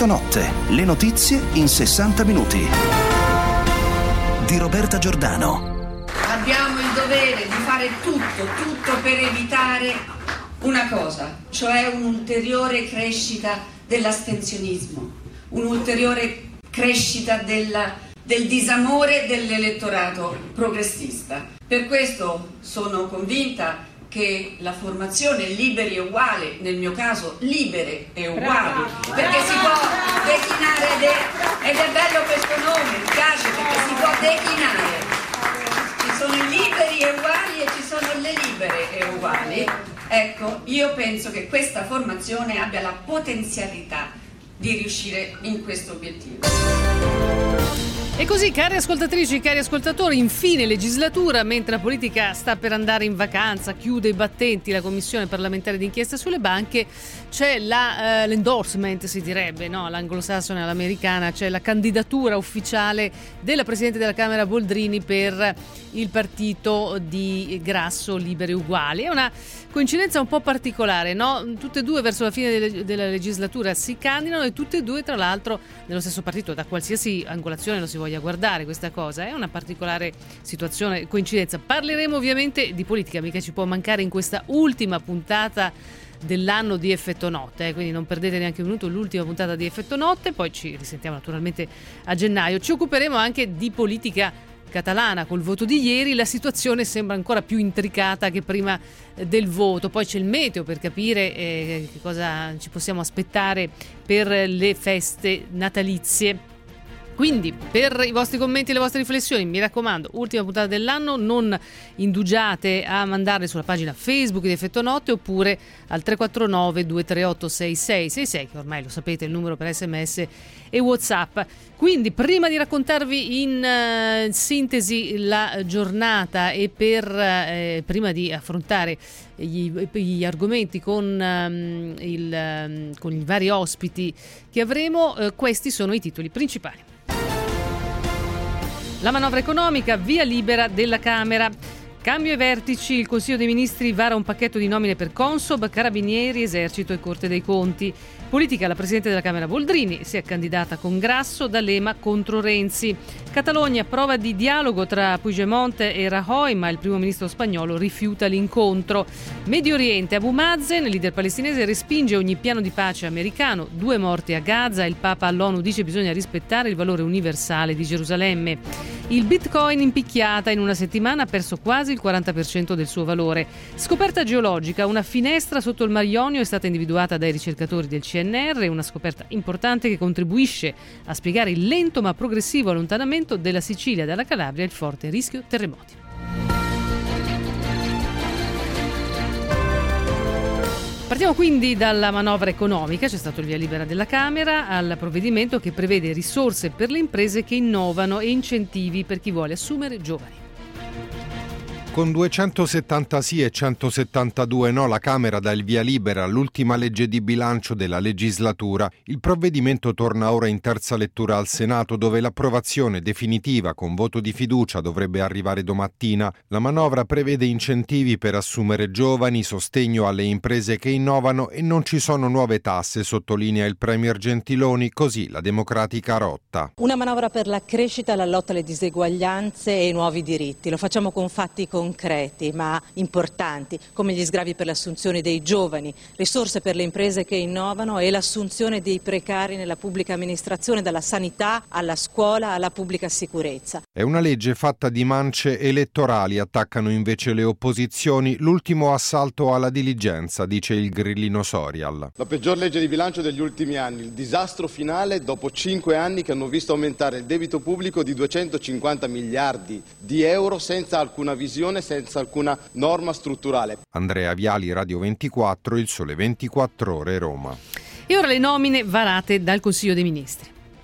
Notte, le notizie in 60 minuti. Di Roberta Giordano. Abbiamo il dovere di fare tutto per evitare una cosa, cioè un'ulteriore crescita dell'astensionismo, un'ulteriore crescita del disamore dell'elettorato progressista. Per questo sono convinta che la formazione Liberi e Uguali, nel mio caso Libere e Uguali, perché si può declinare, ed è bello questo nome, mi piace perché si può declinare. Ci sono i liberi e uguali e ci sono le libere e uguali. Ecco, io penso che questa formazione abbia la potenzialità di riuscire in questo obiettivo. E così, cari ascoltatrici, cari ascoltatori, infine legislatura, mentre la politica sta per andare in vacanza, chiude i battenti la commissione parlamentare d'inchiesta sulle banche, c'è l'endorsement, si direbbe, no? L'anglosassone all'americana, c'è la candidatura ufficiale della Presidente della Camera Boldrini per il partito di Grasso, Liberi e Uguali. È una coincidenza un po' particolare, no? Tutte e due verso la fine della legislatura si candidano e tutte e due, tra l'altro, nello stesso partito. Da qualsiasi angolazione lo si voglia guardare questa cosa, è una particolare situazione, coincidenza. Parleremo ovviamente di politica, mica ci può mancare in questa ultima puntata dell'anno di Effetto Notte, quindi non perdete neanche un minuto l'ultima puntata di Effetto Notte, poi ci risentiamo naturalmente a gennaio. Ci occuperemo anche di politica catalana. Col voto di ieri la situazione sembra ancora più intricata che prima del voto, poi c'è il meteo per capire che cosa ci possiamo aspettare per le feste natalizie. Quindi per i vostri commenti e le vostre riflessioni, mi raccomando, ultima puntata dell'anno, non indugiate a mandarle sulla pagina Facebook di Effetto Notte oppure al 349 238 6666, che ormai lo sapete è il numero per SMS e WhatsApp. Quindi prima di raccontarvi in sintesi la giornata e prima di affrontare gli argomenti con i vari ospiti che avremo, questi sono i titoli principali. La manovra economica, via libera della Camera. Cambio ai vertici, il Consiglio dei Ministri vara un pacchetto di nomine per Consob, Carabinieri, Esercito e Corte dei Conti. Politica, la Presidente della Camera Boldrini si è candidata con Grasso, D'Alema contro Renzi. Catalogna, prova di dialogo tra Puigdemont e Rajoy, ma il primo ministro spagnolo rifiuta l'incontro. Medio Oriente, Abu Mazen, il leader palestinese, respinge ogni piano di pace americano. 2 morti a Gaza, il Papa all'ONU dice bisogna rispettare il valore universale di Gerusalemme. Il Bitcoin in picchiata, in una settimana ha perso quasi il 40% del suo valore. Scoperta geologica, una finestra sotto il Mar Ionio è stata individuata dai ricercatori del CNR, una scoperta importante che contribuisce a spiegare il lento ma progressivo allontanamento della Sicilia dalla Calabria e il forte rischio terremoti. Partiamo quindi dalla manovra economica, c'è stato il via libera della Camera al provvedimento che prevede risorse per le imprese che innovano e incentivi per chi vuole assumere giovani. Con 270 sì e 172 no, la Camera dà il via libera all'ultima legge di bilancio della legislatura. Il provvedimento torna ora in terza lettura al Senato, dove l'approvazione definitiva con voto di fiducia dovrebbe arrivare domattina. La manovra prevede incentivi per assumere giovani, sostegno alle imprese che innovano e non ci sono nuove tasse, sottolinea il Premier Gentiloni, così la Democratica rotta. Una manovra per la crescita, la lotta alle diseguaglianze e i nuovi diritti. Lo facciamo con fatti concreti ma importanti, come gli sgravi per l'assunzione dei giovani, risorse per le imprese che innovano e l'assunzione dei precari nella pubblica amministrazione, dalla sanità alla scuola alla pubblica sicurezza. È una legge fatta di mance elettorali, attaccano invece le opposizioni, l'ultimo assalto alla diligenza, dice il grillino Sorial. La peggior legge di bilancio degli ultimi anni, il disastro finale dopo 5 anni che hanno visto aumentare il debito pubblico di 250 miliardi di euro senza alcuna visione, senza alcuna norma strutturale. Andrea Viali, Radio 24, Il Sole 24 Ore, Roma. E ora le nomine varate dal Consiglio dei Ministri.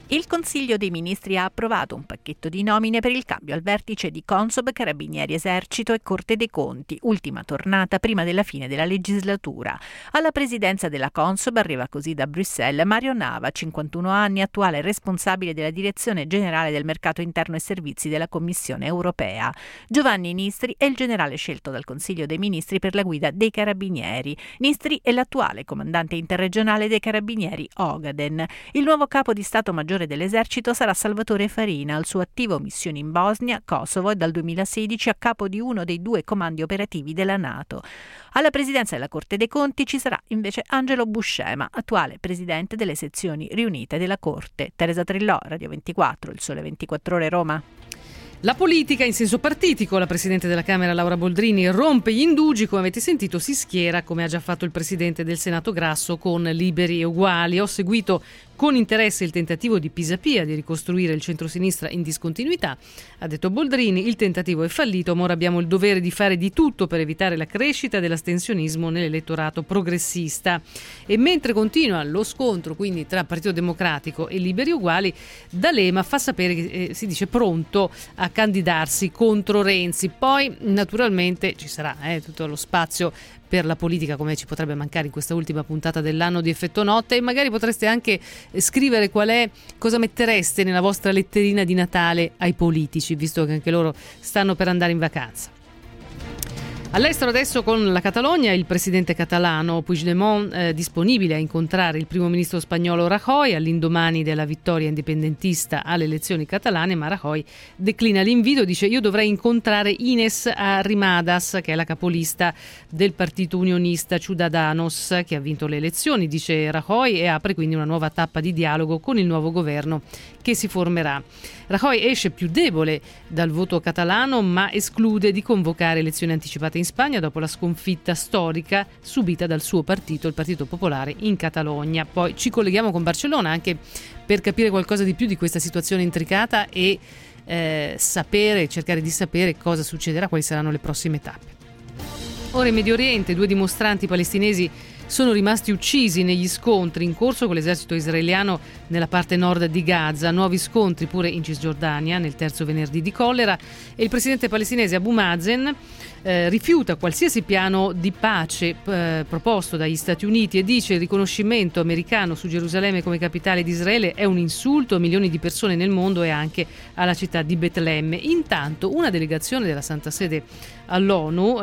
Il Consiglio dei Ministri ha approvato un pacchetto di nomine per il cambio al vertice di Consob, Carabinieri, Esercito e Corte dei Conti, ultima tornata prima della fine della legislatura. Alla presidenza della Consob arriva così da Bruxelles Mario Nava, 51 anni, attuale responsabile della Direzione Generale del Mercato Interno e Servizi della Commissione Europea. Giovanni Nistri è il generale scelto dal Consiglio dei Ministri per la guida dei Carabinieri. Nistri è l'attuale comandante interregionale dei Carabinieri Ogaden. Il nuovo capo di Stato Maggiore dell'Esercito sarà Salvatore Farina, al suo attivo missioni in Bosnia, Kosovo e dal 2016 a capo di uno dei 2 comandi operativi della NATO. Alla presidenza della Corte dei Conti ci sarà invece Angelo Buscema, attuale presidente delle sezioni riunite della Corte. Teresa Trillò, Radio 24, Il Sole 24 Ore, Roma. La politica in senso partitico, la Presidente della Camera Laura Boldrini rompe gli indugi, come avete sentito si schiera, come ha già fatto il Presidente del Senato Grasso, con Liberi e Uguali. Ho seguito con interesse il tentativo di Pisapia di ricostruire il centrosinistra in discontinuità. Ha detto Boldrini, il tentativo è fallito, ma ora abbiamo il dovere di fare di tutto per evitare la crescita dell'astensionismo nell'elettorato progressista. E mentre continua lo scontro quindi tra Partito Democratico e Liberi e Uguali, D'Alema fa sapere che si dice pronto a candidarsi contro Renzi. Poi naturalmente ci sarà tutto lo spazio per la politica, come ci potrebbe mancare in questa ultima puntata dell'anno di Effetto Notte, e magari potreste anche scrivere cosa mettereste nella vostra letterina di Natale ai politici, visto che anche loro stanno per andare in vacanza. All'estero adesso con la Catalogna, il presidente catalano Puigdemont disponibile a incontrare il primo ministro spagnolo Rajoy all'indomani della vittoria indipendentista alle elezioni catalane, ma Rajoy declina l'invito, dice: io dovrei incontrare Ines Arrimadas, che è la capolista del partito unionista Ciudadanos, che ha vinto le elezioni, dice Rajoy, e apre quindi una nuova tappa di dialogo con il nuovo governo che si formerà. Rajoy esce più debole dal voto catalano, ma esclude di convocare elezioni anticipate in Spagna dopo la sconfitta storica subita dal suo partito, il Partito Popolare, in Catalogna. Poi ci colleghiamo con Barcellona anche per capire qualcosa di più di questa situazione intricata e cercare di sapere cosa succederà, quali saranno le prossime tappe. Ora in Medio Oriente 2 dimostranti palestinesi sono rimasti uccisi negli scontri in corso con l'esercito israeliano nella parte nord di Gaza. Nuovi scontri pure in Cisgiordania nel terzo venerdì di collera, e il presidente palestinese Abu Mazen rifiuta qualsiasi piano di pace proposto dagli Stati Uniti e dice: il riconoscimento americano su Gerusalemme come capitale di Israele è un insulto a milioni di persone nel mondo e anche alla città di Betlemme. Intanto una delegazione della Santa Sede all'ONU,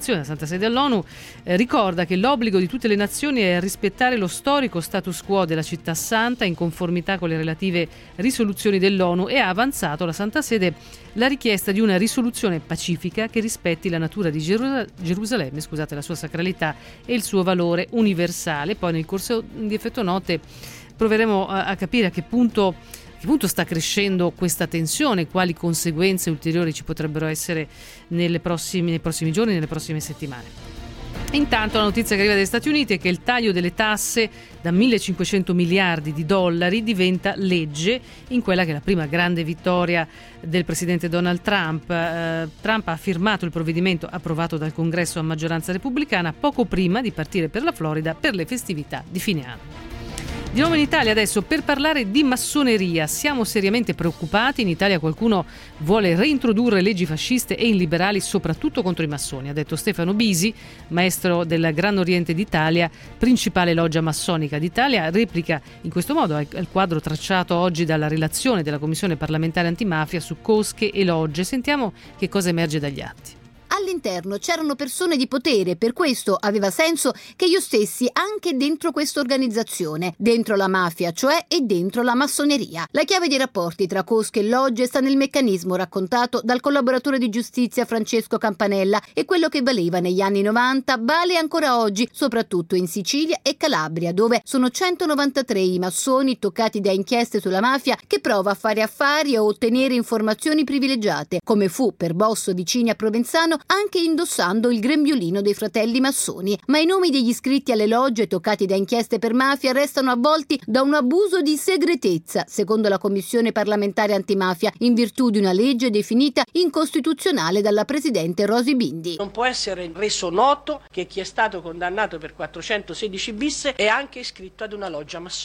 ricorda che l'obbligo di tutte le nazioni è rispettare lo storico status quo della città santa in conformità con le relative risoluzioni dell'ONU, e ha avanzato la Santa Sede la richiesta di una risoluzione pacifica che rispetti la natura di Gerusalemme, la sua sacralità e il suo valore universale. Poi nel corso di Effetto Notte proveremo a capire a che punto sta crescendo questa tensione, quali conseguenze ulteriori ci potrebbero essere nei prossimi giorni, nelle prossime settimane. Intanto la notizia che arriva dagli Stati Uniti è che il taglio delle tasse da 1.500 miliardi di dollari diventa legge in quella che è la prima grande vittoria del presidente Donald Trump. Trump ha firmato il provvedimento approvato dal Congresso a maggioranza repubblicana poco prima di partire per la Florida per le festività di fine anno. Di nuovo in Italia adesso per parlare di massoneria. Siamo seriamente preoccupati. In Italia qualcuno vuole reintrodurre leggi fasciste e illiberali soprattutto contro i massoni, ha detto Stefano Bisi, maestro del Gran Oriente d'Italia, principale loggia massonica d'Italia. Replica in questo modo al quadro tracciato oggi dalla relazione della Commissione parlamentare antimafia su cosche e logge. Sentiamo che cosa emerge dagli atti. All'interno c'erano persone di potere, per questo aveva senso che io stessi anche dentro questa organizzazione, dentro la mafia, cioè, e dentro la massoneria. La chiave dei rapporti tra cosche e logge sta nel meccanismo raccontato dal collaboratore di giustizia Francesco Campanella, e quello che valeva negli anni 90 vale ancora oggi, soprattutto in Sicilia e Calabria, dove sono 193 i massoni toccati da inchieste sulla mafia che prova a fare affari o ottenere informazioni privilegiate, come fu per Bosso vicini a Provenzano, anche indossando il grembiulino dei fratelli massoni. Ma i nomi degli iscritti alle logge toccati da inchieste per mafia restano avvolti da un abuso di segretezza, secondo la Commissione parlamentare antimafia, in virtù di una legge definita incostituzionale dalla presidente Rosy Bindi. Non può essere reso noto che chi è stato condannato per 416 bis è anche iscritto ad una loggia massonica.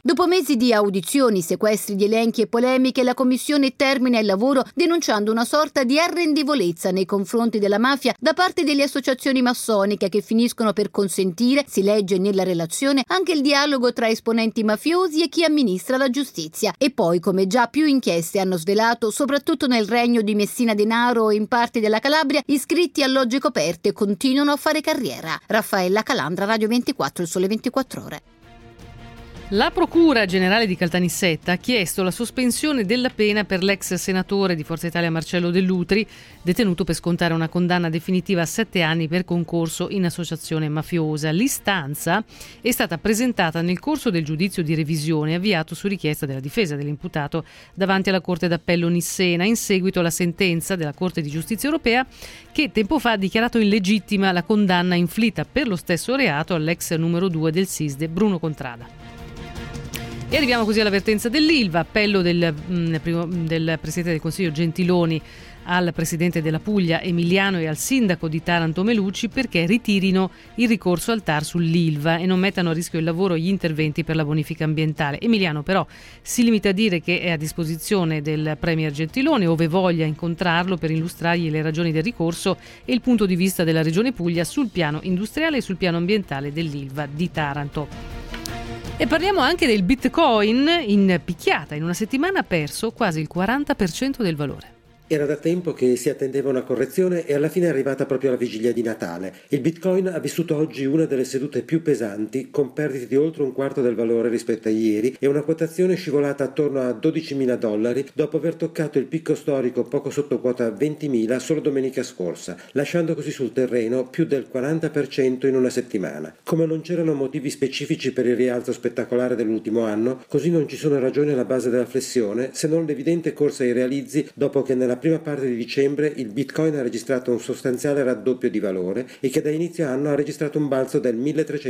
Dopo mesi di audizioni, sequestri di elenchi e polemiche, la Commissione termina il lavoro denunciando una sorta di arrendevolezza nei confronti della mafia da parte delle associazioni massoniche che finiscono per consentire, si legge nella relazione, anche il dialogo tra esponenti mafiosi e chi amministra la giustizia. E poi, come già più inchieste hanno svelato, soprattutto nel regno di Messina Denaro e in parti della Calabria, iscritti a logge coperte continuano a fare carriera. Raffaella Calandra, Radio 24, Il Sole 24 Ore. La Procura Generale di Caltanissetta ha chiesto la sospensione della pena per l'ex senatore di Forza Italia Marcello Dell'Utri, detenuto per scontare una condanna definitiva a 7 anni per concorso in associazione mafiosa. L'istanza è stata presentata nel corso del giudizio di revisione avviato su richiesta della difesa dell'imputato davanti alla Corte d'Appello Nissena, in seguito alla sentenza della Corte di Giustizia Europea che tempo fa ha dichiarato illegittima la condanna inflitta per lo stesso reato all'ex numero 2 del SISDE Bruno Contrada. E arriviamo così all'avvertenza dell'Ilva, appello del Presidente del Consiglio Gentiloni al Presidente della Puglia Emiliano e al Sindaco di Taranto Melucci perché ritirino il ricorso al TAR sull'Ilva e non mettano a rischio il lavoro e gli interventi per la bonifica ambientale. Emiliano però si limita a dire che è a disposizione del Premier Gentiloni ove voglia incontrarlo per illustrargli le ragioni del ricorso e il punto di vista della Regione Puglia sul piano industriale e sul piano ambientale dell'Ilva di Taranto. E parliamo anche del Bitcoin in picchiata. In una settimana ha perso quasi il 40% del valore. Era da tempo che si attendeva una correzione e alla fine è arrivata proprio alla vigilia di Natale. Il Bitcoin ha vissuto oggi una delle sedute più pesanti, con perdite di oltre un quarto del valore rispetto a ieri e una quotazione scivolata attorno a $12.000 dopo aver toccato il picco storico poco sotto quota 20.000 solo domenica scorsa, lasciando così sul terreno più del 40% in una settimana. Come non c'erano motivi specifici per il rialzo spettacolare dell'ultimo anno, così non ci sono ragioni alla base della flessione, se non l'evidente corsa ai realizzi dopo che nella prima parte di dicembre il Bitcoin ha registrato un sostanziale raddoppio di valore e che da inizio anno ha registrato un balzo del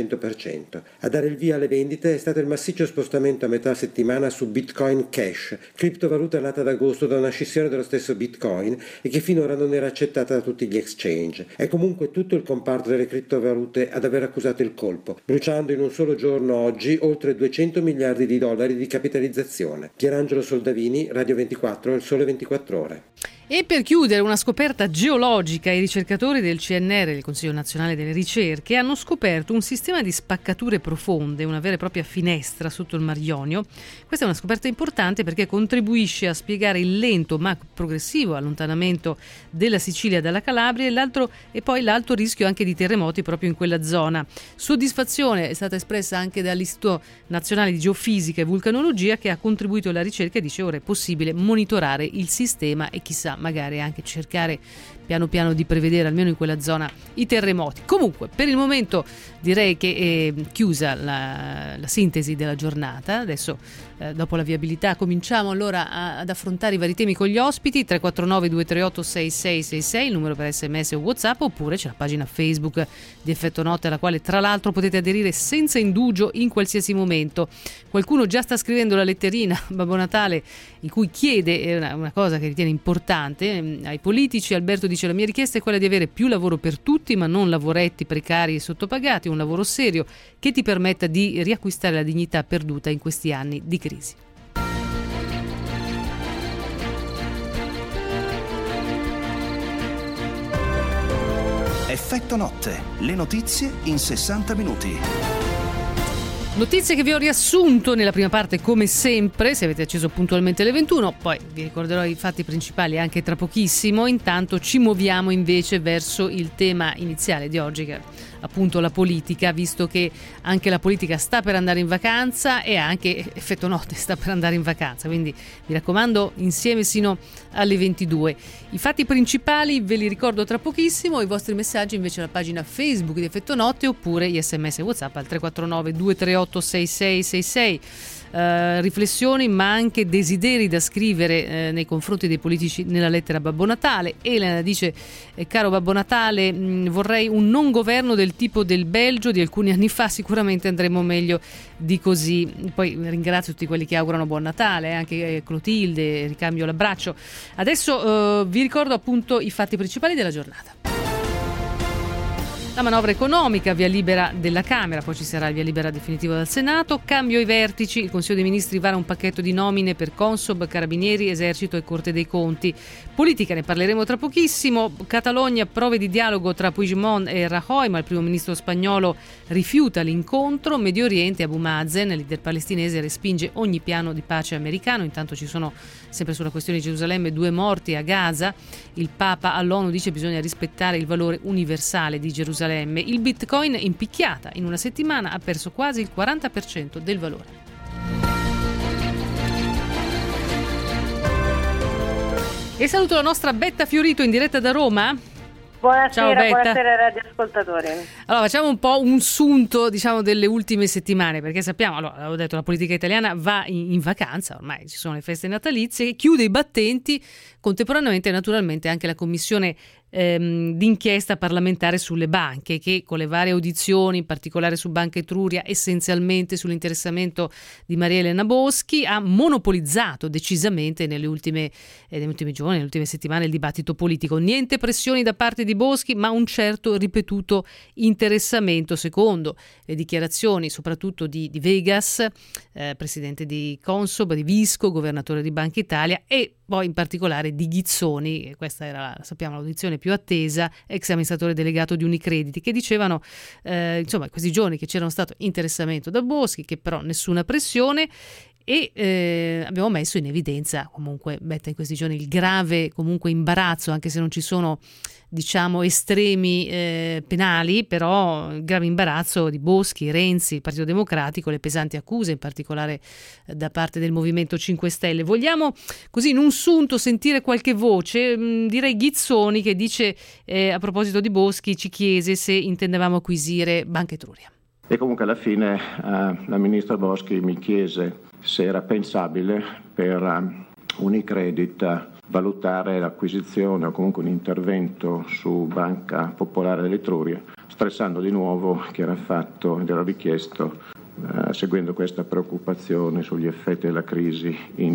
1300%. A dare il via alle vendite è stato il massiccio spostamento a metà settimana su Bitcoin Cash, criptovaluta nata ad agosto da una scissione dello stesso Bitcoin e che finora non era accettata da tutti gli exchange. È comunque tutto il comparto delle criptovalute ad aver accusato il colpo, bruciando in un solo giorno oggi oltre $200 miliardi di capitalizzazione. Pierangelo Soldavini, Radio 24, Il Sole 24 Ore. E per chiudere, una scoperta geologica, i ricercatori del CNR, il Consiglio Nazionale delle Ricerche, hanno scoperto un sistema di spaccature profonde, una vera e propria finestra sotto il Mar Ionio. Questa è una scoperta importante perché contribuisce a spiegare il lento ma progressivo allontanamento della Sicilia dalla Calabria e poi l'alto rischio anche di terremoti proprio in quella zona. Soddisfazione è stata espressa anche dall'Istituto Nazionale di Geofisica e Vulcanologia che ha contribuito alla ricerca e dice ora è possibile monitorare il sistema e chissà magari anche cercare piano piano di prevedere almeno in quella zona i terremoti. Comunque per il momento direi che è chiusa la sintesi della giornata. Adesso dopo la viabilità cominciamo allora ad affrontare i vari temi con gli ospiti. 349 238 6666 il numero per SMS o WhatsApp, oppure c'è la pagina Facebook di Effetto Notte alla quale tra l'altro potete aderire senza indugio in qualsiasi momento. Qualcuno già sta scrivendo la letterina Babbo Natale in cui chiede una cosa che ritiene importante ai politici. Alberto dice: la mia richiesta è quella di avere più lavoro per tutti, ma non lavoretti precari e sottopagati, un lavoro serio che ti permetta di riacquistare la dignità perduta in questi anni di crisi. Effetto Notte, le notizie in 60 minuti. Notizie che vi ho riassunto nella prima parte come sempre, se avete acceso puntualmente alle 21, poi vi ricorderò i fatti principali anche tra pochissimo. Intanto ci muoviamo invece verso il tema iniziale di oggi, che è appunto la politica, visto che anche la politica sta per andare in vacanza e anche Effetto Notte sta per andare in vacanza, quindi mi raccomando insieme sino alle 22. I fatti principali ve li ricordo tra pochissimo, i vostri messaggi invece alla pagina Facebook di Effetto Notte oppure gli SMS e WhatsApp al 349 238 6666. Riflessioni ma anche desideri da scrivere nei confronti dei politici nella lettera Babbo Natale. Elena dice: caro Babbo Natale, vorrei un non governo del tipo del Belgio di alcuni anni fa, sicuramente andremo meglio di così. Poi ringrazio tutti quelli che augurano buon Natale, anche Clotilde, ricambio l'abbraccio. Adesso vi ricordo appunto i fatti principali della giornata. La manovra economica, via libera della Camera, poi ci sarà il via libera definitivo dal Senato. Cambio ai vertici, il Consiglio dei Ministri vara un pacchetto di nomine per Consob, Carabinieri, Esercito e Corte dei Conti. Politica, ne parleremo tra pochissimo. Catalogna, prove di dialogo tra Puigdemont e Rajoy, ma il primo ministro spagnolo rifiuta l'incontro. Medio Oriente, Abu Mazen, leader palestinese, respinge ogni piano di pace americano. Intanto ci sono, sempre sulla questione di Gerusalemme, 2 morti a Gaza. Il Papa all'ONU dice che bisogna rispettare il valore universale di Gerusalemme. Il Bitcoin in picchiata, in una settimana ha perso quasi il 40% del valore. E saluto la nostra Betta Fiorito in diretta da Roma. Buonasera, Ciao, Betta. buonasera radioascoltatori. Allora, facciamo un po' un sunto, diciamo, delle ultime settimane, perché sappiamo, allora, avevo detto, la politica italiana va in vacanza, ormai ci sono le feste natalizie, chiude i battenti, contemporaneamente naturalmente anche la commissione d'inchiesta parlamentare sulle banche, che con le varie audizioni, in particolare su Banca Etruria, essenzialmente sull'interessamento di Maria Elena Boschi, ha monopolizzato decisamente negli ultimi giorni, nelle ultime settimane, il dibattito politico. Niente pressioni da parte di Boschi, ma un certo ripetuto interessamento, secondo le dichiarazioni soprattutto di Vegas, presidente di Consob, di Visco, governatore di Banca Italia, e poi in particolare di Ghizzoni, e questa era, sappiamo, l'audizione più attesa, ex amministratore delegato di Unicredit, che dicevano insomma questi giorni che c'era stato interessamento da Boschi, che però nessuna pressione. E abbiamo messo in evidenza comunque, Betta, in questi giorni il grave comunque imbarazzo, anche se non ci sono, diciamo, estremi penali, però il grave imbarazzo di Boschi, Renzi, il Partito Democratico, le pesanti accuse in particolare da parte del Movimento 5 Stelle. Vogliamo così in un sunto sentire qualche voce, direi Ghizzoni, che dice a proposito di Boschi, ci chiese se intendevamo acquisire Banca Etruria. E comunque alla fine la ministra Boschi mi chiese se era pensabile per Unicredit valutare l'acquisizione o comunque un intervento su Banca Popolare dell'Etruria, stressando di nuovo che era fatto ed era richiesto seguendo questa preoccupazione sugli effetti della crisi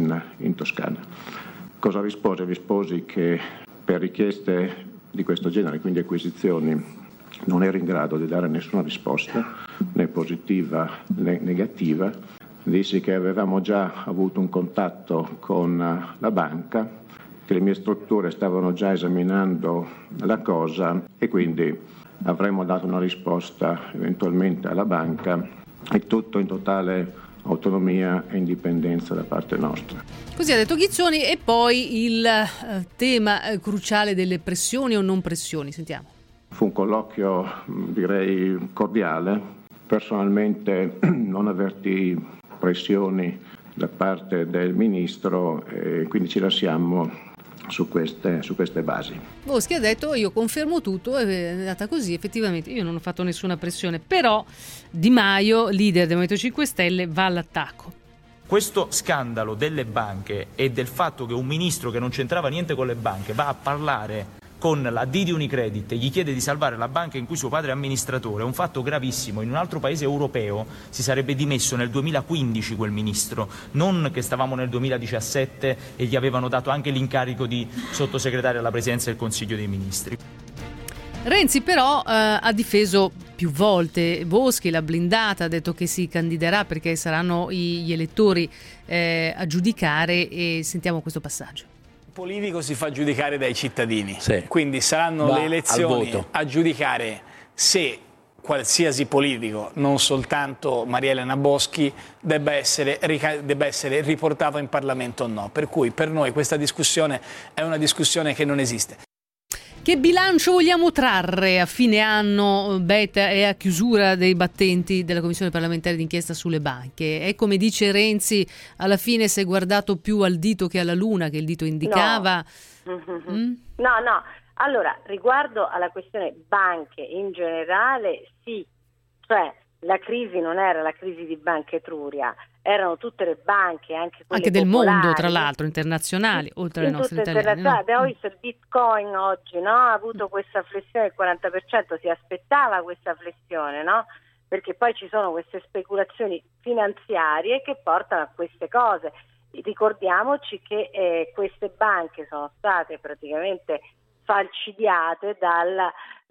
in Toscana. Cosa rispose? Risposi che per richieste di questo genere, quindi acquisizioni, non ero in grado di dare nessuna risposta, né positiva né negativa. Dissi che avevamo già avuto un contatto con la banca, che le mie strutture stavano già esaminando la cosa e quindi avremmo dato una risposta eventualmente alla banca, e tutto in totale autonomia e indipendenza da parte nostra. Così ha detto Ghizzoni. E poi il tema cruciale delle pressioni o non pressioni, sentiamo. Fu un colloquio, direi, cordiale. Personalmente non avvertii pressioni da parte del ministro, e quindi ci lasciamo su queste basi. Boschi ha detto: io confermo tutto, è andata così, effettivamente io non ho fatto nessuna pressione, però Di Maio, leader del Movimento 5 Stelle, va all'attacco. Questo scandalo delle banche e del fatto che un ministro che non c'entrava niente con le banche va a parlare con la D di Unicredit e gli chiede di salvare la banca in cui suo padre è amministratore, è un fatto gravissimo. In un altro paese europeo si sarebbe dimesso nel 2015 quel ministro, non che stavamo nel 2017 e gli avevano dato anche l'incarico di sottosegretario alla Presidenza del Consiglio dei Ministri. Renzi però ha difeso più volte Boschi, l'ha blindata, ha detto che si candiderà perché saranno gli elettori a giudicare, e sentiamo questo passaggio. Il politico si fa giudicare dai cittadini, sì. Quindi saranno le elezioni a giudicare se qualsiasi politico, non soltanto Maria Elena Boschi, debba essere riportato in Parlamento o no. Per cui per noi questa discussione è una discussione che non esiste. Che bilancio vogliamo trarre a fine anno, Betta, e a chiusura dei battenti della Commissione parlamentare d'inchiesta sulle banche? È come dice Renzi, alla fine si è guardato più al dito che alla luna, che il dito indicava? No. Allora, riguardo alla questione banche in generale, sì, cioè la crisi non era la crisi di Banca Etruria, erano tutte le banche, anche quelle del popolari, mondo, tra l'altro, internazionali, oltre alle nostre italiane. No? Abbiamo visto il Bitcoin oggi, no? Ha avuto questa flessione del 40%, si aspettava questa flessione, no? Perché poi ci sono queste speculazioni finanziarie che portano a queste cose. Ricordiamoci che queste banche sono state praticamente falcidiate dal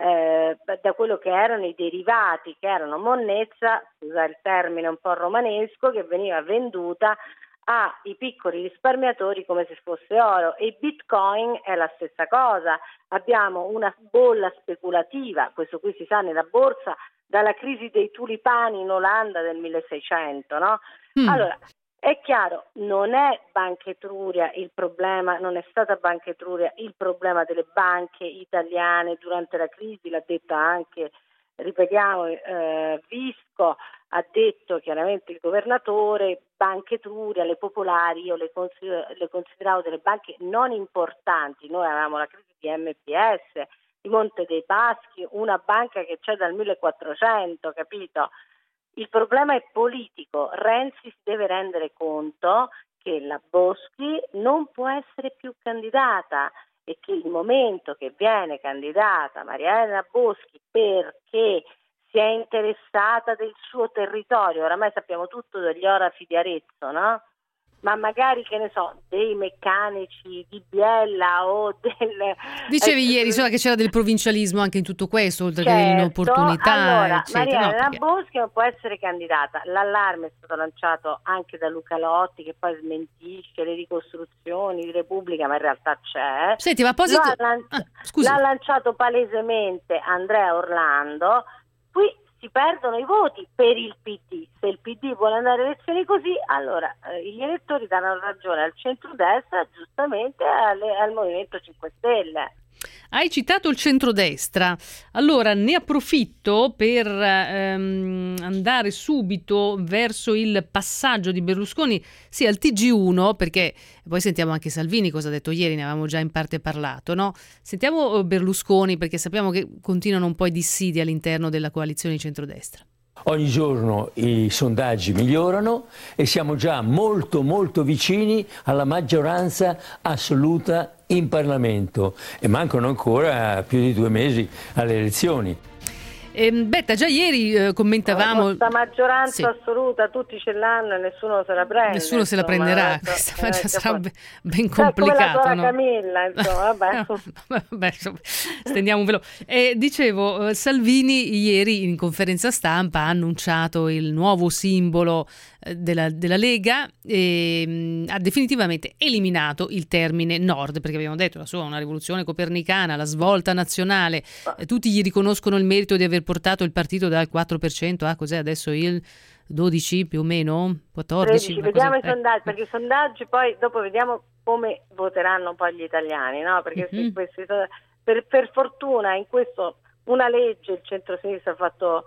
da quello che erano i derivati, che erano monnezza, scusa il termine un po' romanesco, che veniva venduta ai piccoli risparmiatori come se fosse oro, e Bitcoin è la stessa cosa. Abbiamo una bolla speculativa, questo qui si sa nella borsa, dalla crisi dei tulipani in Olanda del 1600, no? Allora, è chiaro, non è Banca Etruria il problema, non è stata Banca Etruria il problema delle banche italiane durante la crisi, l'ha detta anche, ripetiamo, Visco, ha detto chiaramente il governatore, Banca Etruria, le popolari, io le consideravo delle banche non importanti. Noi avevamo la crisi di MPS, di Monte dei Paschi, una banca che c'è dal 1400, capito? Il problema è politico. Renzi si deve rendere conto che la Boschi non può essere più candidata e che il momento che viene candidata Maria Elena Boschi perché si è interessata del suo territorio, oramai sappiamo tutto degli orafi di Arezzo, no? Ma magari, che ne so, dei meccanici di Biella o del... Dicevi ieri, insomma, che c'era del provincialismo anche in tutto questo, oltre che dell'inopportunità, allora, eccetera. Maria Elena Boschi non può essere candidata. L'allarme è stato lanciato anche da Luca Lotti, che poi smentisce le ricostruzioni di Repubblica, ma in realtà c'è. Senti, ma l'ha lanciato palesemente Andrea Orlando. Qui si perdono i voti per il PD. Se il PD vuole andare a elezioni così, allora gli elettori danno ragione al centrodestra, giustamente al Movimento 5 Stelle. Hai citato il centrodestra, allora ne approfitto per andare subito verso il passaggio di Berlusconi sì al TG1, perché poi sentiamo anche Salvini cosa ha detto ieri, ne avevamo già in parte parlato, no? Sentiamo Berlusconi, perché sappiamo che continuano un po' i dissidi all'interno della coalizione di centrodestra. Ogni giorno i sondaggi migliorano e siamo già molto molto vicini alla maggioranza assoluta in Parlamento e mancano ancora più di 2 mesi alle elezioni. Betta, già ieri commentavamo questa maggioranza assoluta, tutti ce l'hanno e nessuno se la prende. Nessuno se la prenderà, questa sarà ben complicato. Come la Camilla, insomma, vabbè, insomma, stendiamo un velo. Dicevo, Salvini ieri in conferenza stampa ha annunciato il nuovo simbolo della Lega e ha definitivamente eliminato il termine Nord, perché abbiamo detto la sua è una rivoluzione copernicana, la svolta nazionale, tutti gli riconoscono il merito di aver portato il partito dal 4% a cos'è adesso il 12 più o meno 14. 13, vediamo i sondaggi, perché i sondaggi poi dopo vediamo come voteranno poi gli italiani, no? Perché per fortuna in questo una legge il centro-sinistra ha fatto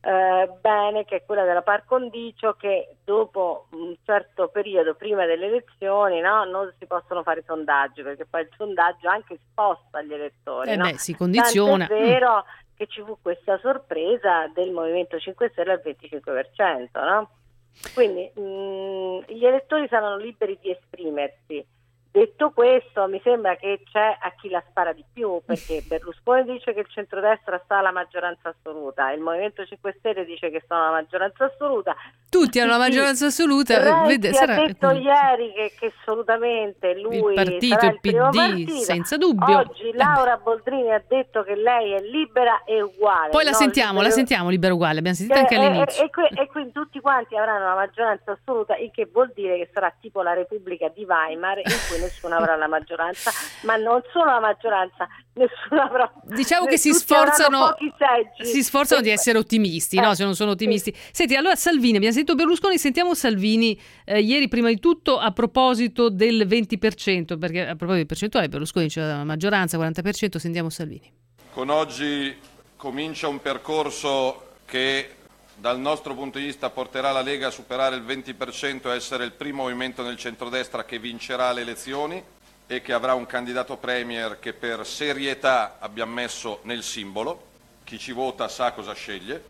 bene, che è quella della par condicio, che dopo un certo periodo prima delle elezioni, no, non si possono fare sondaggi, perché poi il sondaggio anche sposta gli elettori, no? Si condiziona. Tanto è vero che ci fu questa sorpresa del Movimento 5 Stelle al 25%, no? Quindi gli elettori saranno liberi di esprimersi. Detto questo, mi sembra che c'è a chi la spara di più, perché Berlusconi dice che il centrodestra sta alla maggioranza assoluta, il Movimento 5 Stelle dice che sta alla maggioranza assoluta. Tutti hanno la maggioranza assoluta. Renzi ha detto ieri che assolutamente lui il partito, sarà il PD, senza dubbio. Oggi Laura Boldrini ha detto che lei è libera e uguale. Poi la sentiamo libera e uguale, abbiamo sentito anche all'inizio. E quindi tutti quanti avranno la maggioranza assoluta, il che vuol dire che sarà tipo la Repubblica di Weimar, in cui nessuno avrà la maggioranza, ma non solo la maggioranza, nessuno avrà. Diciamo che si sforzano di essere ottimisti, no? Se non sono ottimisti. Senti, allora Salvini, abbiamo sentito Berlusconi, sentiamo Salvini ieri prima di tutto a proposito del 20%, perché a proposito del percentuale Berlusconi c'è la maggioranza, 40%, sentiamo Salvini. Con oggi comincia un percorso che dal nostro punto di vista porterà la Lega a superare il 20% e a essere il primo movimento nel centrodestra che vincerà le elezioni e che avrà un candidato premier che per serietà abbiamo messo nel simbolo. Chi ci vota sa cosa sceglie.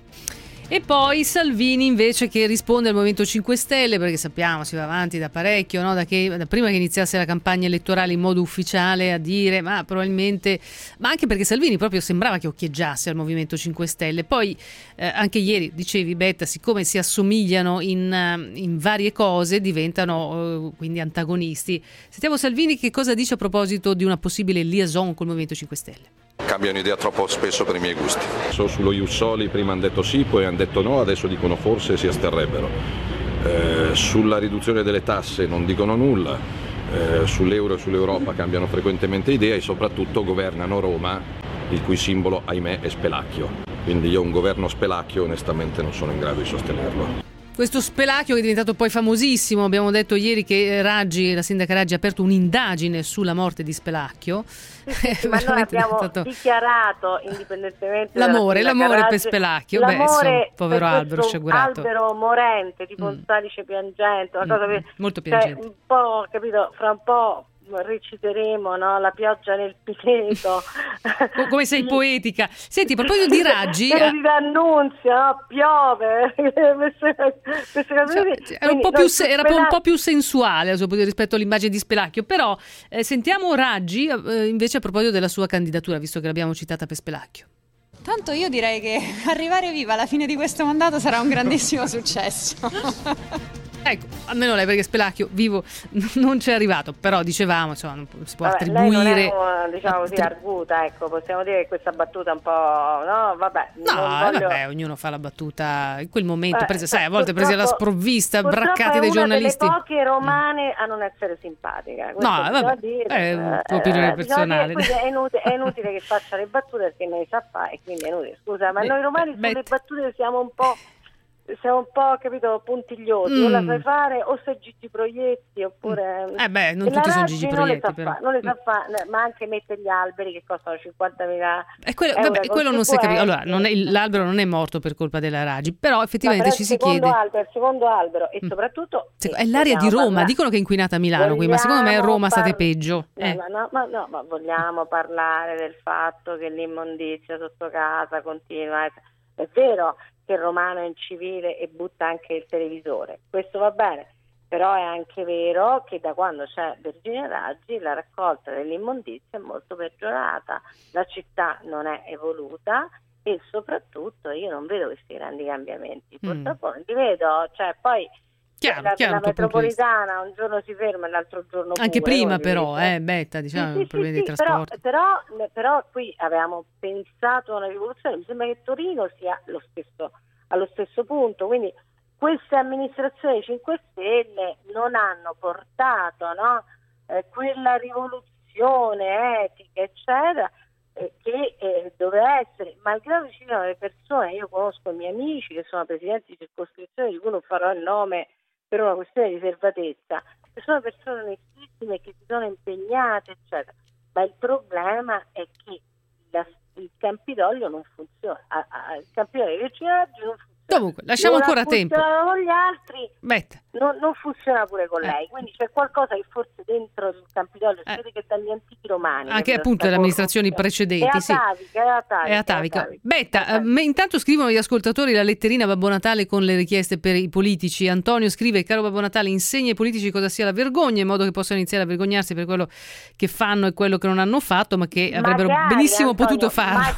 E poi Salvini invece che risponde al Movimento 5 Stelle, perché sappiamo si va avanti da parecchio, no? Da prima che iniziasse la campagna elettorale in modo ufficiale a dire ma probabilmente, ma anche perché Salvini proprio sembrava che occhieggiasse al Movimento 5 Stelle. Poi anche ieri dicevi Betta, siccome si assomigliano in varie cose diventano quindi antagonisti. Sentiamo Salvini che cosa dice a proposito di una possibile liaison col Movimento 5 Stelle. Cambiano idea troppo spesso per i miei gusti. Sullo Ius Soli prima hanno detto sì, poi hanno detto no, adesso dicono forse si asterrebbero. Sulla riduzione delle tasse non dicono nulla, sull'euro e sull'Europa cambiano frequentemente idea e soprattutto governano Roma, il cui simbolo, ahimè, è Spelacchio. Quindi io un governo Spelacchio onestamente non sono in grado di sostenerlo. Questo Spelacchio che è diventato poi famosissimo, abbiamo detto ieri che la sindaca Raggi ha aperto un'indagine sulla morte di Spelacchio. Sì, ma noi abbiamo dichiarato, indipendentemente l'amore Raggi, per Spelacchio, povero albero sciagurato. Albero morente, tipo un salice piangente, una cosa molto piangente. Un po', capito, fra un po' reciteremo, no? La pioggia nel Pineto. Come sei poetica. Senti, a proposito di Raggi, Annunzia, no? Piove. Era un po' più sensuale rispetto all'immagine di Spelacchio, però sentiamo Raggi invece a proposito della sua candidatura, visto che l'abbiamo citata per Spelacchio. Tanto io direi che arrivare viva alla fine di questo mandato sarà un grandissimo successo. Ecco, almeno lei, perché Spelacchio vivo non c'è arrivato, però dicevamo, insomma, non si può attribuire. Lei non è, diciamo così, arguta, ecco, possiamo dire che questa battuta un po', no, vabbè. Vabbè, ognuno fa la battuta in quel momento, sai, a volte presi alla sprovvista, braccati dai giornalisti. È una delle poche romane a non essere simpatica. No, vabbè, è una tua opinione personale. È inutile che faccia le battute perché non le sa fare, e quindi è inutile. Scusa, ma noi romani sulle battute siamo un po', capito, puntigliosi, o la sai fare o sei Gigi Proietti oppure non tutti sono Gigi Proietti, non le sa fare, ma anche mettere gli alberi che costano 50.000 quello non si è capito. Allora, l'albero non è morto per colpa della Raggi, però effettivamente ci si chiede il secondo albero e soprattutto è l'area di Roma, dicono che è inquinata a Milano qui, ma secondo me a Roma state peggio. Ma vogliamo parlare del fatto che l'immondizia sotto casa continua, è vero che il romano è incivile e butta anche il televisore, questo va bene, però è anche vero che da quando c'è Virginia Raggi la raccolta dell'immondizia è molto peggiorata, la città non è evoluta e soprattutto io non vedo questi grandi cambiamenti, purtroppo non li vedo, cioè poi la metropolitana un giorno si ferma e l'altro giorno anche pure, prima però Betta, diciamo, sì, problemi di trasporto, però qui avevamo pensato a una rivoluzione, mi sembra che Torino sia allo stesso punto, quindi queste amministrazioni 5 Stelle non hanno portato quella rivoluzione etica eccetera che doveva essere, malgrado ci siano le persone, io conosco i miei amici che sono presidenti di circoscrizione di cui non farò il nome per una questione di riservatezza, che sono persone onestissime che si sono impegnate eccetera, ma il problema è che il Campidoglio non funziona, il Campidoglio di Virginia Raggi non funziona. Comunque, lasciamo ancora tempo. Con gli altri non funziona pure con lei, quindi c'è qualcosa che forse dentro il Campidoglio si vede che dagli antichi romani, anche appunto dalle amministrazioni precedenti, è atavica. Betta, intanto scrivono gli ascoltatori la letterina Babbo Natale con le richieste per i politici. Antonio scrive: caro Babbo Natale, insegna ai politici cosa sia la vergogna, in modo che possano iniziare a vergognarsi per quello che fanno e quello che non hanno fatto, ma che avrebbero benissimo Antonio, potuto fare.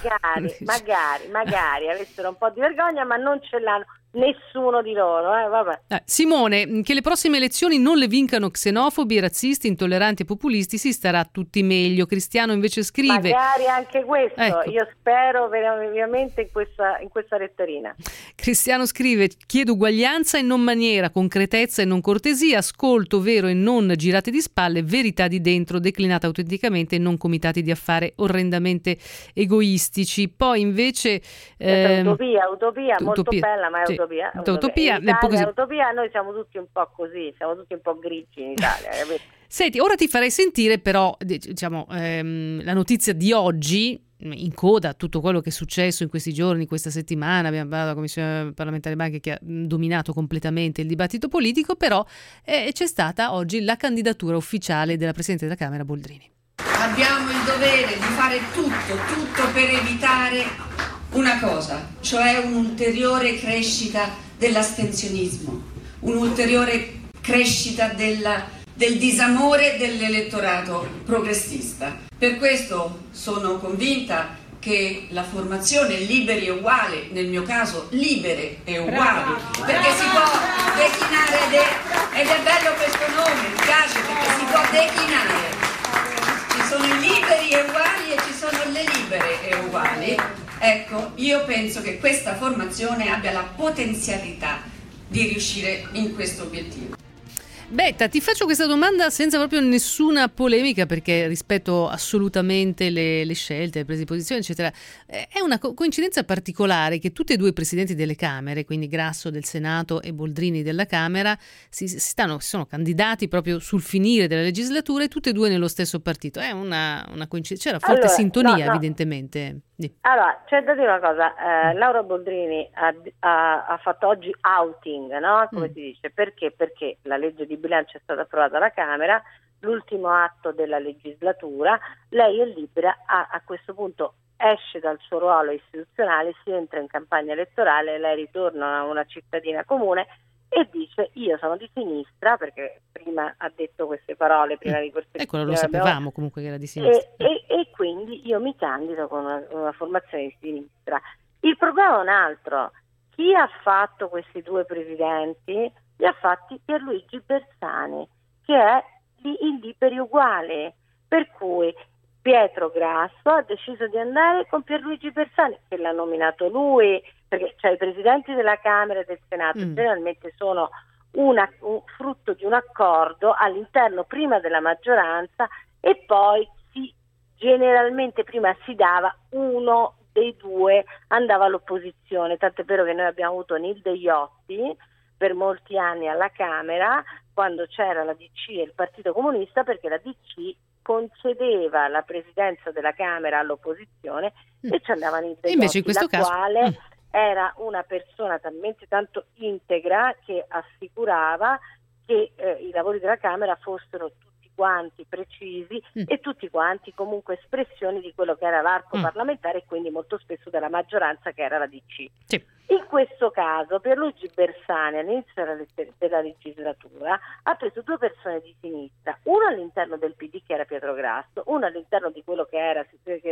Magari avessero un po' di vergogna, ma non ce l'hanno nessuno di loro, vabbè. Simone, che le prossime elezioni non le vincano xenofobi, razzisti, intolleranti e populisti, si starà tutti meglio. Cristiano invece scrive: magari anche questo, ecco. Io spero veramente in questa letterina. Cristiano scrive: chiedo uguaglianza e non maniera, concretezza e non cortesia, ascolto vero e non girate di spalle, verità di dentro declinata autenticamente e non comitati di affare orrendamente egoistici. Poi invece utopia molto bella, ma è sì. Utopia, noi siamo tutti un po' così, siamo tutti un po' grigi in Italia. Senti, ora ti farei sentire però diciamo la notizia di oggi, in coda a tutto quello che è successo in questi giorni, questa settimana. Abbiamo parlato della Commissione parlamentare banche che ha dominato completamente il dibattito politico, però c'è stata oggi la candidatura ufficiale della Presidente della Camera Boldrini. Abbiamo il dovere di fare tutto per evitare una cosa, cioè un'ulteriore crescita dell'astensionismo, un'ulteriore crescita del disamore dell'elettorato progressista. Per questo sono convinta che la formazione Liberi e Uguali, nel mio caso Libere e Uguali, perché si può declinare, ed è bello questo nome, mi piace perché si può declinare. Ci sono i liberi e uguali e ci sono le libere e uguali. Ecco, io penso che questa formazione abbia la potenzialità di riuscire in questo obiettivo. Betta, ti faccio questa domanda senza proprio nessuna polemica, perché rispetto assolutamente le scelte, le prese di posizione, eccetera. È una coincidenza particolare che tutti e due i presidenti delle Camere, quindi Grasso del Senato e Boldrini della Camera, si sono candidati proprio sul finire della legislatura e tutti e due nello stesso partito. È una coincidenza, c'era forte sintonia, evidentemente. Allora, c'è da dire una cosa, Laura Boldrini ha fatto oggi outing, no? Come si dice, perché? Perché la legge di bilancio è stata approvata alla Camera, l'ultimo atto della legislatura, lei è libera, a questo punto esce dal suo ruolo istituzionale, si entra in campagna elettorale, lei ritorna a una cittadina comune e dice: io sono di sinistra, perché prima ha detto queste parole, prima di questo. Ecco, lo sapevamo comunque che era di sinistra. E quindi io mi candido con una formazione di sinistra. Il problema è un altro. Chi ha fatto questi due presidenti? Li ha fatti Pierluigi Bersani, che è il Liberi Uguali, per cui Pietro Grasso ha deciso di andare con Pierluigi Bersani, che l'ha nominato lui, perché i presidenti della Camera e del Senato generalmente sono un frutto di un accordo all'interno prima della maggioranza e poi generalmente prima si dava uno dei due, andava all'opposizione, tant'è vero che noi abbiamo avuto Nilde Iotti per molti anni alla Camera, quando c'era la DC e il Partito Comunista, perché la DC concedeva la presidenza della Camera all'opposizione e ci andava Nilde Iotti, la quale era una persona talmente tanto integra che assicurava che i lavori della Camera fossero tutti quanti precisi e tutti quanti comunque espressioni di quello che era l'arco parlamentare e quindi molto spesso della maggioranza che era la DC. Sì. In questo caso Pierluigi Bersani all'inizio della legislatura ha preso due persone di sinistra, uno all'interno del PD che era Pietro Grasso, uno all'interno di quello che era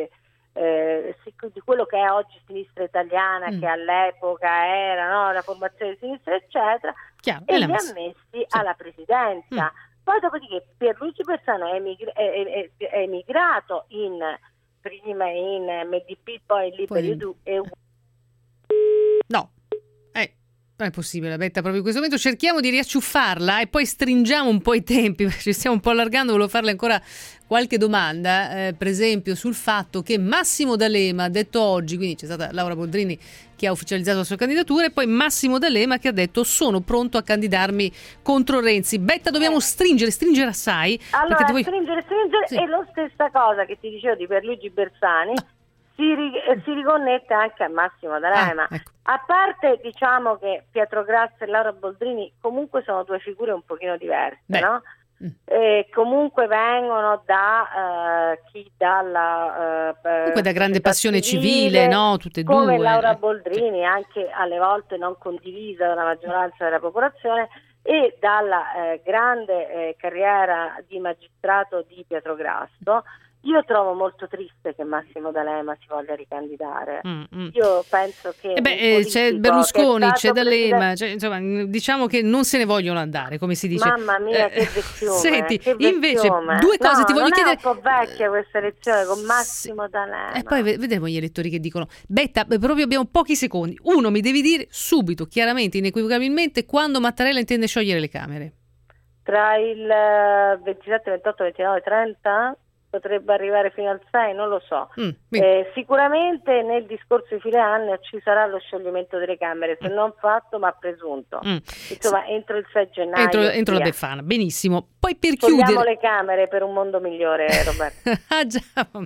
di quello che è oggi Sinistra Italiana, che all'epoca era la formazione di sinistra eccetera, e li ha messi alla presidenza. Poi dopodiché Pierluigi Bersani è emigrato prima in MDP, poi in Liberi e No, non è possibile, Betta, proprio in questo momento cerchiamo di riacciuffarla e poi stringiamo un po' i tempi, ci stiamo un po' allargando. Volevo farle ancora qualche domanda, per esempio sul fatto che Massimo D'Alema ha detto oggi, quindi c'è stata Laura Boldrini che ha ufficializzato la sua candidatura e poi Massimo D'Alema che ha detto: sono pronto a candidarmi contro Renzi. Betta, dobbiamo stringere assai. Allora, stringere sì. E la stessa cosa che ti dicevo di Pierluigi Bersani si riconnette anche a Massimo D'Alema. Ecco. A parte, diciamo, che Pietro Grasso e Laura Boldrini comunque sono due figure un pochino diverse, no? Comunque vengono da comunque da grande passione civile, no? Tutte e due. Come Laura Boldrini, anche alle volte non condivisa dalla maggioranza della popolazione, e dalla grande carriera di magistrato di Pietro Grasso. Io trovo molto triste che Massimo D'Alema si voglia ricandidare. Io penso che c'è Berlusconi, c'è D'Alema, insomma, diciamo che non se ne vogliono andare, come si dice. Mamma mia, che vecchiume. Senti, invece due cose ti voglio chiedere. È un po' vecchia questa elezione con Massimo D'Alema. E poi vedremo gli elettori che dicono: Betta, proprio abbiamo pochi secondi. Uno, mi devi dire subito, chiaramente, inequivocabilmente, quando Mattarella intende sciogliere le Camere. Tra il 27, 28, 29, 30? Potrebbe arrivare fino al 6, non lo so. Sicuramente nel discorso di fine anno ci sarà lo scioglimento delle Camere, se non fatto ma presunto. Insomma, entro il 6 gennaio. Entro la Befana, benissimo. Poi per chiudere... Togliamo le Camere per un mondo migliore, Roberto. Ah già,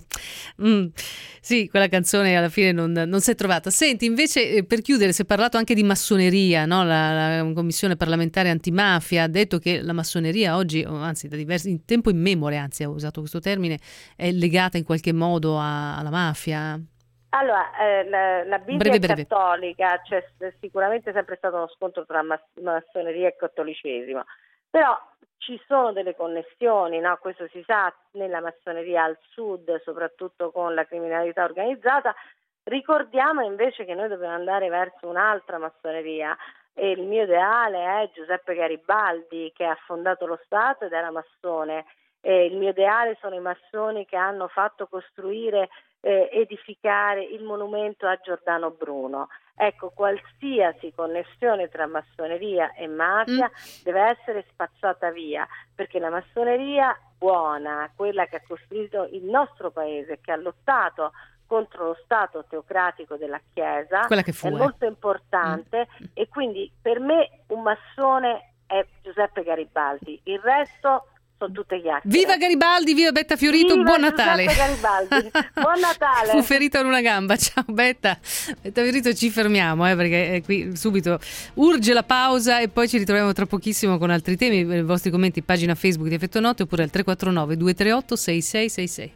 sì, quella canzone alla fine non si è trovata. Senti, invece per chiudere, si è parlato anche di massoneria, no? La Commissione parlamentare antimafia ha detto che la massoneria oggi, anzi da in tempo immemore, anzi ha usato questo termine, è legata in qualche modo alla mafia. Allora, la Bibbia cattolica, c'è sicuramente sempre stato uno scontro tra massoneria e cattolicesimo, però ci sono delle connessioni, no? Questo si sa, nella massoneria al sud, soprattutto con la criminalità organizzata. Ricordiamo invece che noi dobbiamo andare verso un'altra massoneria, e il mio ideale è Giuseppe Garibaldi, che ha fondato lo Stato ed era massone, il mio ideale sono i massoni che hanno fatto costruire, edificare il monumento a Giordano Bruno. Ecco, qualsiasi connessione tra massoneria e mafia deve essere spazzata via, perché la massoneria buona, quella che ha costruito il nostro paese, che ha lottato contro lo Stato teocratico della Chiesa, è molto importante, e quindi per me un massone è Giuseppe Garibaldi, il resto sono tutte chiacchiere. Viva Garibaldi, viva Betta Fiorito, viva buon Natale. Garibaldi. Buon Natale. Fu ferito in una gamba. Ciao Betta. Betta Fiorito, ci fermiamo perché qui subito urge la pausa e poi ci ritroviamo tra pochissimo con altri temi. I vostri commenti, pagina Facebook di Effetto Notte oppure al 349 238 6666.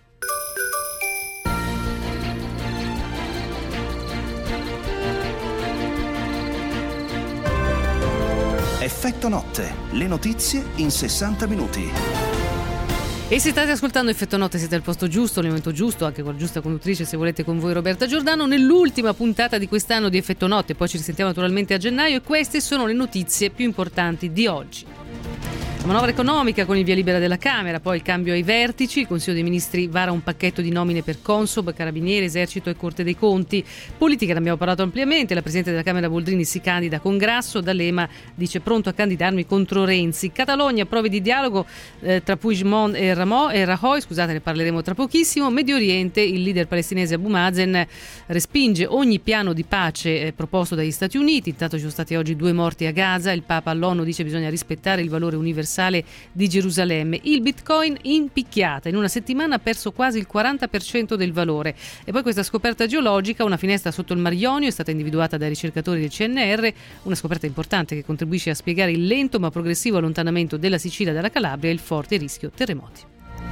Effetto Notte, le notizie in 60 minuti. E se state ascoltando Effetto Notte siete al posto giusto, nel momento giusto, anche con la giusta conduttrice se volete, con voi Roberta Giordano, nell'ultima puntata di quest'anno di Effetto Notte. Poi ci risentiamo naturalmente a gennaio e queste sono le notizie più importanti di oggi. La manovra economica con il via libera della Camera, poi il cambio ai vertici, il Consiglio dei Ministri vara un pacchetto di nomine per Consob, Carabinieri, Esercito e Corte dei Conti. Politica, ne abbiamo parlato ampiamente, la Presidente della Camera Boldrini si candida con Grasso, D'Alema dice pronto a candidarmi contro Renzi. Catalogna, prove di dialogo tra Puigdemont e Rajoy, ne parleremo tra pochissimo. Medio Oriente, il leader palestinese Abu Mazen respinge ogni piano di pace proposto dagli Stati Uniti. Intanto ci sono stati oggi 2 morti a Gaza, il Papa all'ONU dice bisogna rispettare il valore universale di Gerusalemme. Il Bitcoin in picchiata, in una settimana ha perso quasi il 40% del valore. E poi questa scoperta geologica, una finestra sotto il Mar Ionio, è stata individuata dai ricercatori del CNR, una scoperta importante che contribuisce a spiegare il lento ma progressivo allontanamento della Sicilia dalla Calabria e il forte rischio terremoti.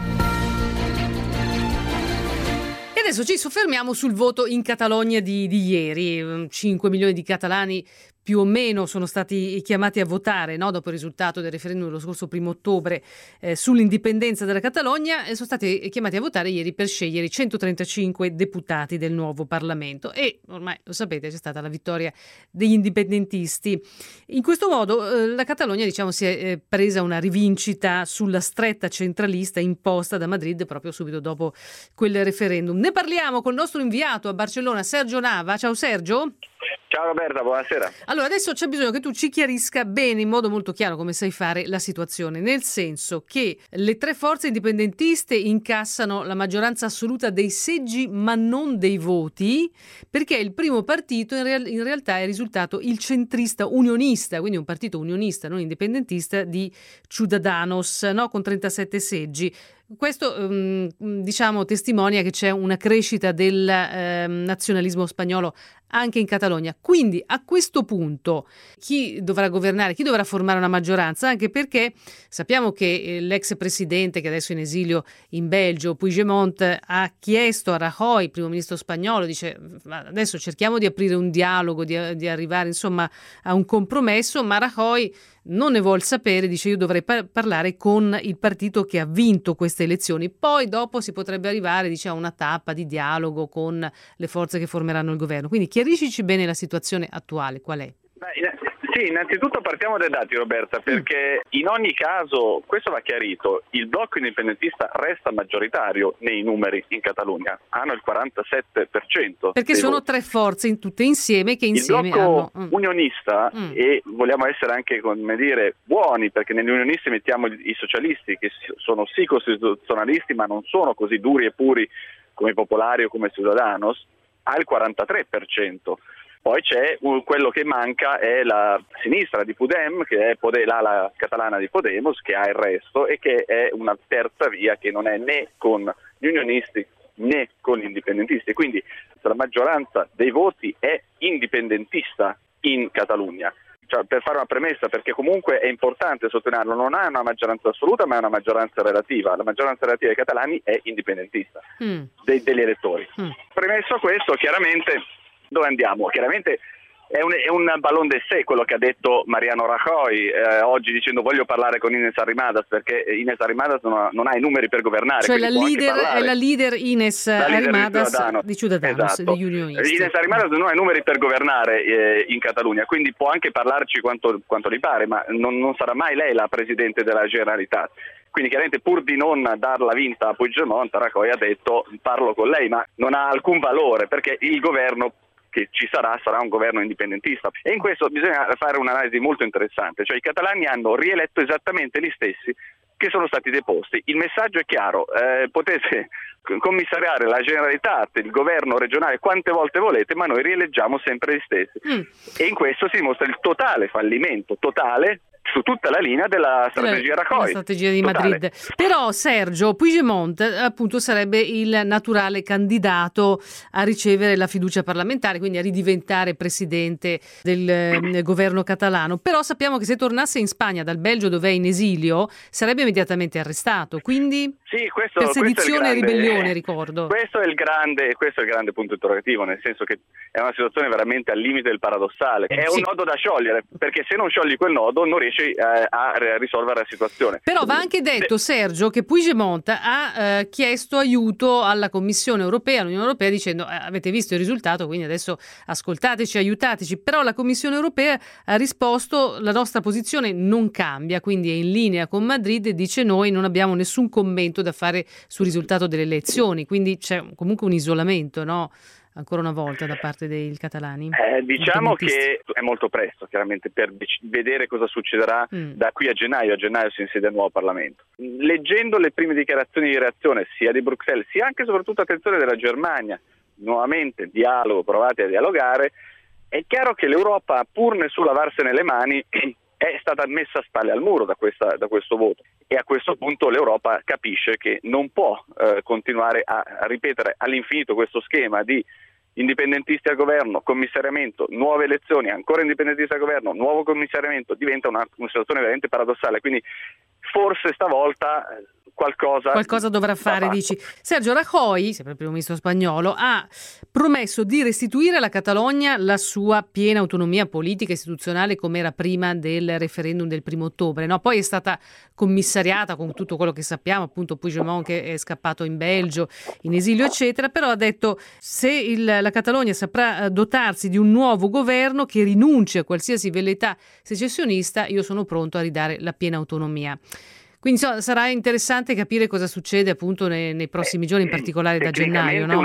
E adesso ci soffermiamo sul voto in Catalogna di ieri. 5 milioni di catalani più o meno sono stati chiamati a votare, no? Dopo il risultato del referendum dello scorso 1 ottobre sull'indipendenza della Catalogna, sono stati chiamati a votare ieri per scegliere i 135 deputati del nuovo Parlamento e ormai lo sapete c'è stata la vittoria degli indipendentisti. In questo modo la Catalogna si è presa una rivincita sulla stretta centralista imposta da Madrid proprio subito dopo quel referendum. Ne parliamo col nostro inviato a Barcellona, Sergio Nava. Ciao Sergio. Ciao Roberta, buonasera. Allora adesso c'è bisogno che tu ci chiarisca bene, in modo molto chiaro, come sai fare, la situazione, nel senso che le 3 forze indipendentiste incassano la maggioranza assoluta dei seggi ma non dei voti, perché il primo partito in realtà è risultato il centrista unionista, quindi un partito unionista non indipendentista di Ciudadanos, no? Con 37 seggi. Questo testimonia che c'è una crescita del nazionalismo spagnolo anche in Catalogna. Quindi a questo punto chi dovrà governare, chi dovrà formare una maggioranza? Anche perché sappiamo che l'ex presidente, che adesso è in esilio in Belgio, Puigdemont, ha chiesto a Rajoy, primo ministro spagnolo, dice adesso cerchiamo di aprire un dialogo, di arrivare a un compromesso, ma Rajoy non ne vuol sapere, dice io dovrei parlare con il partito che ha vinto queste elezioni, poi dopo si potrebbe arrivare a una tappa di dialogo con le forze che formeranno il governo. Quindi chiariscici bene la situazione attuale, qual è? Sì, innanzitutto partiamo dai dati, Roberta, perché in ogni caso, questo va chiarito, il blocco indipendentista resta maggioritario nei numeri in Catalogna, hanno il 47%. Perché sono 3 forze tutte insieme che insieme il blocco unionista, e vogliamo essere anche, buoni, perché negli unionisti mettiamo i socialisti, che sono sì costituzionalisti, ma non sono così duri e puri come i popolari o come Ciudadanos, ha il 43%. Poi c'è quello che manca è la sinistra di Podem, che è l'ala catalana di Podemos, che ha il resto e che è una terza via che non è né con gli unionisti né con gli indipendentisti. Quindi la maggioranza dei voti è indipendentista in Catalogna. Per fare una premessa, perché comunque è importante sottolinearlo, non ha una maggioranza assoluta ma è una maggioranza relativa. La maggioranza relativa dei catalani è indipendentista degli elettori. Premesso questo, chiaramente dove andiamo? Chiaramente è un ballon d'essai quello che ha detto Mariano Rajoy oggi, dicendo voglio parlare con Ines Arrimadas, perché Ines Arrimadas non ha i numeri per governare. Cioè è la leader Ines Arrimadas di Ciudadanos, esatto. Degli unionisti. Ines Arrimadas non ha i numeri per governare in Catalogna, quindi può anche parlarci quanto gli pare, ma non sarà mai lei la Presidente della Generalitat. Quindi chiaramente pur di non darla vinta a Puigdemont, Rajoy ha detto parlo con lei, ma non ha alcun valore perché il governo che ci sarà un governo indipendentista, e in questo bisogna fare un'analisi molto interessante, cioè i catalani hanno rieletto esattamente gli stessi che sono stati deposti. Il messaggio è chiaro, potete commissariare la Generalitat, il governo regionale quante volte volete, ma noi rieleggiamo sempre gli stessi. E in questo si dimostra il totale fallimento, totale, su tutta la linea della strategia Rajoy. La strategia di totale. Madrid. Però Sergio, Puigdemont appunto sarebbe il naturale candidato a ricevere la fiducia parlamentare, quindi a ridiventare presidente del governo catalano. Però sappiamo che se tornasse in Spagna dal Belgio, dove è in esilio, sarebbe immediatamente arrestato. Quindi sì, per sedizione e ribellione, ricordo. Questo è il grande punto interrogativo, nel senso che è una situazione veramente al limite del paradossale. È un nodo da sciogliere, perché se non sciogli quel nodo non riesci a risolvere la situazione. Però va anche detto, Sergio, che Puigdemont ha chiesto aiuto alla Commissione europea, all'Unione Europea, dicendo avete visto il risultato, quindi adesso ascoltateci, aiutateci. Però la Commissione Europea ha risposto la nostra posizione non cambia, quindi è in linea con Madrid e dice noi non abbiamo nessun commento da fare sul risultato delle elezioni, quindi c'è comunque un isolamento, no? Ancora una volta da parte dei catalani? Diciamo che è molto presto chiaramente per vedere cosa succederà da qui a gennaio si insiede il nuovo Parlamento. Leggendo le prime dichiarazioni di reazione sia di Bruxelles sia anche e soprattutto, attenzione, della Germania, nuovamente dialogo, provate a dialogare, è chiaro che l'Europa, pur nel suo lavarsene le mani, è stata messa a spalle al muro da questo voto, e a questo punto l'Europa capisce che non può continuare a ripetere all'infinito questo schema di indipendentisti al governo, commissariamento, nuove elezioni, ancora indipendentisti al governo, nuovo commissariamento. Diventa una situazione veramente paradossale, quindi forse stavolta qualcosa dovrà fare, dici. Sergio, Rajoy, sempre il primo ministro spagnolo, ha promesso di restituire alla Catalogna la sua piena autonomia politica e istituzionale come era prima del referendum del 1 ottobre. No? Poi è stata commissariata con tutto quello che sappiamo, appunto Puigdemont che è scappato in Belgio, in esilio, eccetera, però ha detto se la Catalogna saprà dotarsi di un nuovo governo che rinunci a qualsiasi velleità secessionista, io sono pronto a ridare la piena autonomia. Quindi sarà interessante capire cosa succede appunto nei prossimi giorni, in particolare da gennaio. No?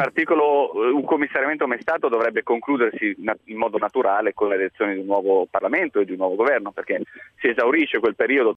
Un commissariamento mai stato dovrebbe concludersi in modo naturale con l'elezione di un nuovo Parlamento e di un nuovo governo, perché si esaurisce quel periodo.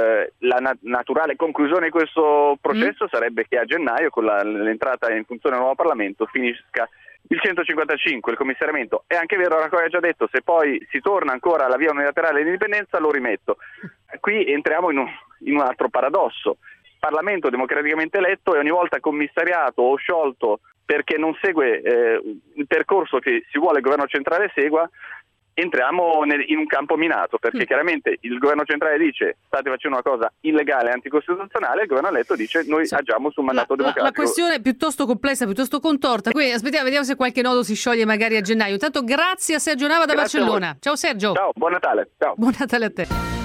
La naturale conclusione di questo processo sarebbe che a gennaio, con l'entrata in funzione del nuovo Parlamento, finisca il 155, il commissariamento. È anche vero, Rajoy ha già detto, se poi si torna ancora alla via unilaterale dell'indipendenza lo rimetto. Qui entriamo in un altro paradosso. Parlamento democraticamente eletto e ogni volta commissariato o sciolto perché non segue il percorso che si vuole il governo centrale segua, entriamo in un campo minato, perché chiaramente il governo centrale dice state facendo una cosa illegale e anticostituzionale, il governo eletto dice noi agiamo su un mandato democratico. La questione è piuttosto complessa, piuttosto contorta. Quindi aspettiamo, vediamo se qualche nodo si scioglie magari a gennaio. Intanto grazie a Sergio Nava da Barcellona. Ciao Sergio. Ciao, buon Natale. Ciao. Buon Natale a te.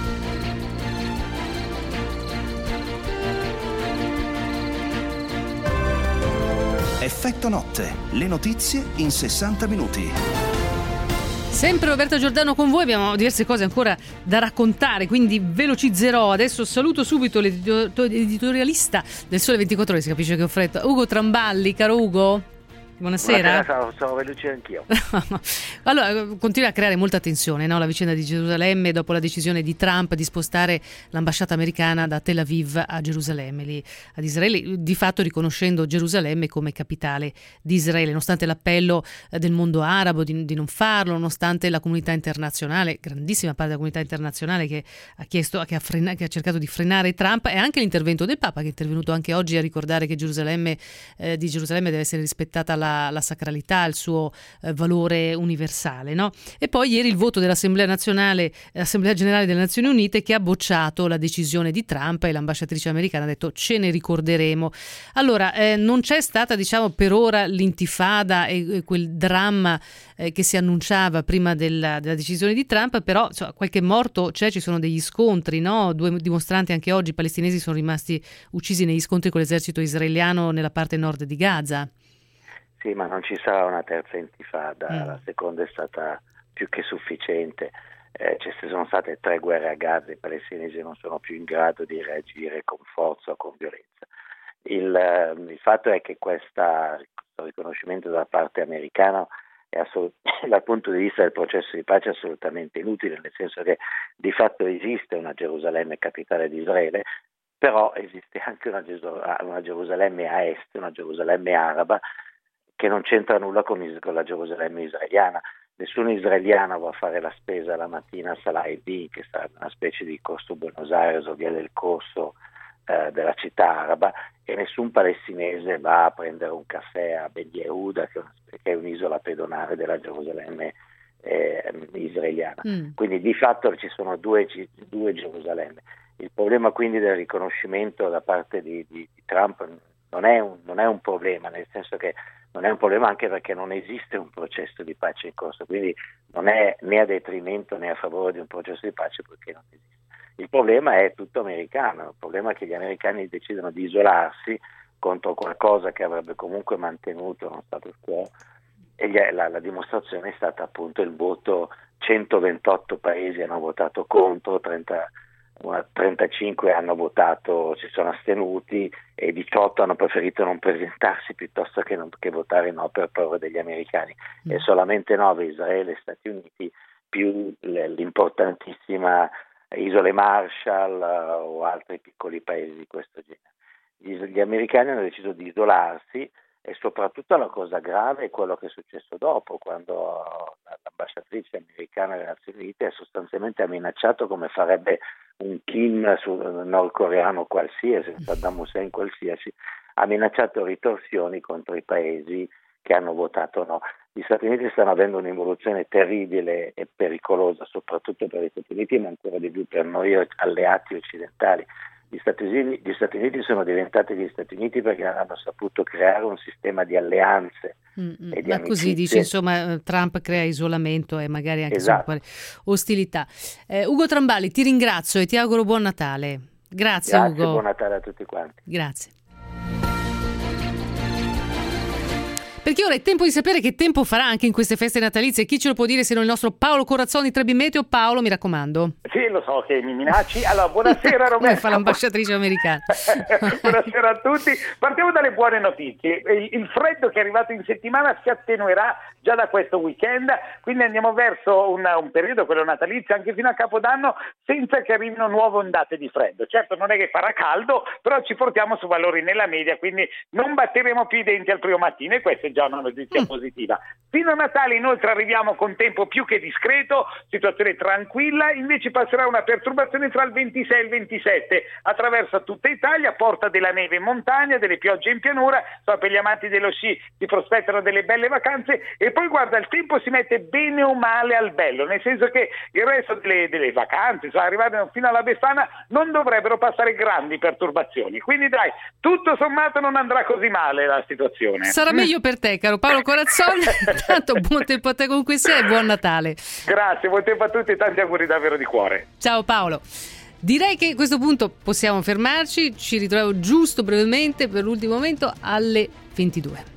Effetto notte, le notizie in 60 minuti. Sempre Roberta Giordano con voi, abbiamo diverse cose ancora da raccontare, quindi velocizzerò. Adesso saluto subito l'editorialista del Sole 24 Ore, si capisce che ho fretta, Ugo Tramballi. Caro Ugo, buonasera. Sono veloce anch'io. Allora, continua a creare molta tensione, no? La vicenda di Gerusalemme dopo la decisione di Trump di spostare l'ambasciata americana da Tel Aviv a Gerusalemme, lì ad Israele, di fatto riconoscendo Gerusalemme come capitale di Israele, nonostante l'appello del mondo arabo di non farlo, nonostante la comunità internazionale, grandissima parte della comunità internazionale che ha chiesto, che ha cercato di frenare Trump, e anche l'intervento del Papa, che è intervenuto anche oggi a ricordare che di Gerusalemme deve essere rispettata la sacralità, il suo valore universale, no? E poi ieri il voto dell'Assemblea Generale delle Nazioni Unite, che ha bocciato la decisione di Trump, e l'ambasciatrice americana ha detto ce ne ricorderemo. Allora, non c'è stata, diciamo, per ora l'intifada e quel dramma che si annunciava prima della decisione di Trump, però qualche morto c'è, ci sono degli scontri, no? 2 dimostranti anche oggi palestinesi sono rimasti uccisi negli scontri con l'esercito israeliano nella parte nord di Gaza. Sì, ma non ci sarà una terza intifada, la seconda è stata più che sufficiente. ci sono state 3 guerre a Gaza, i palestinesi non sono più in grado di reagire con forza o con violenza. Il fatto è che questo riconoscimento da parte americana è dal punto di vista del processo di pace assolutamente inutile, nel senso che di fatto esiste una Gerusalemme capitale di Israele, però esiste anche una Gerusalemme a est, una Gerusalemme araba, che non c'entra nulla con la Gerusalemme israeliana. Nessun israeliano va a fare la spesa la mattina a Salah Eddin, che sarebbe una specie di corso Buenos Aires o via del corso della città araba, e nessun palestinese va a prendere un caffè a Ben Yehuda, che è un'isola pedonale della Gerusalemme israeliana. Quindi di fatto ci sono due Gerusalemme. Il problema quindi del riconoscimento da parte di Trump non è un problema, nel senso che non è un problema anche perché non esiste un processo di pace in corso, quindi non è né a detrimento né a favore di un processo di pace perché non esiste. Il problema è tutto americano, il problema è che gli americani decidono di isolarsi contro qualcosa che avrebbe comunque mantenuto uno status quo, e la dimostrazione è stata appunto il voto. 128 paesi hanno votato contro, 35 hanno votato, si sono astenuti, e 18 hanno preferito non presentarsi piuttosto che votare no per paura degli americani. E solamente 9, Israele e Stati Uniti, più l'importantissima Isole Marshall o altri piccoli paesi di questo genere. Gli americani hanno deciso di isolarsi, e soprattutto la cosa grave è quello che è successo dopo, quando l'ambasciatrice americana alle Nazioni Unite ha sostanzialmente minacciato, come farebbe un Kim nordcoreano qualsiasi, un Saddam Hussein qualsiasi, ha minacciato ritorsioni contro i paesi che hanno votato no. Gli Stati Uniti stanno avendo un'evoluzione terribile e pericolosa, soprattutto per gli Stati Uniti, ma ancora di più per noi alleati occidentali. Gli Stati Uniti sono diventati gli Stati Uniti perché hanno saputo creare un sistema di alleanze e di amicizie. Così dice, insomma, Trump crea isolamento e magari anche ostilità. Ugo Trambali, ti ringrazio e ti auguro buon Natale. Grazie Ugo. Buon Natale a tutti quanti. Grazie. Perché ora è tempo di sapere che tempo farà anche in queste feste natalizie. Chi ce lo può dire se non il nostro Paolo Corazzoni di Trebimeteo? Paolo, mi raccomando. Sì, lo so che mi minacci. Allora, buonasera Roberto. Come fa l'ambasciatrice americana. Buonasera a tutti. Partiamo dalle buone notizie. Il freddo che è arrivato in settimana si attenuerà già da questo weekend, quindi andiamo verso un periodo, quello natalizio, anche fino a Capodanno, senza che arrivino nuove ondate di freddo. Certo, non è che farà caldo, però ci portiamo su valori nella media, quindi non batteremo più i denti al primo mattino, e questa è già una notizia positiva. Fino a Natale inoltre arriviamo con tempo più che discreto, situazione tranquilla, invece passerà una perturbazione tra il 26 e il 27, attraversa tutta Italia, porta della neve in montagna, delle piogge in pianura, per gli amanti dello sci si prospettano delle belle vacanze, e poi guarda, il tempo si mette bene o male al bello, nel senso che il resto delle vacanze, arrivando fino alla Befana, non dovrebbero passare grandi perturbazioni, quindi dai, tutto sommato non andrà così male la situazione. Sarà meglio per te, caro Paolo Corazzoni. Tanto buon tempo a te comunque sia e buon Natale. Grazie, buon tempo a tutti e tanti auguri davvero di cuore. Ciao Paolo. Direi che a questo punto possiamo fermarci, ci ritroviamo giusto brevemente per l'ultimo momento alle 22.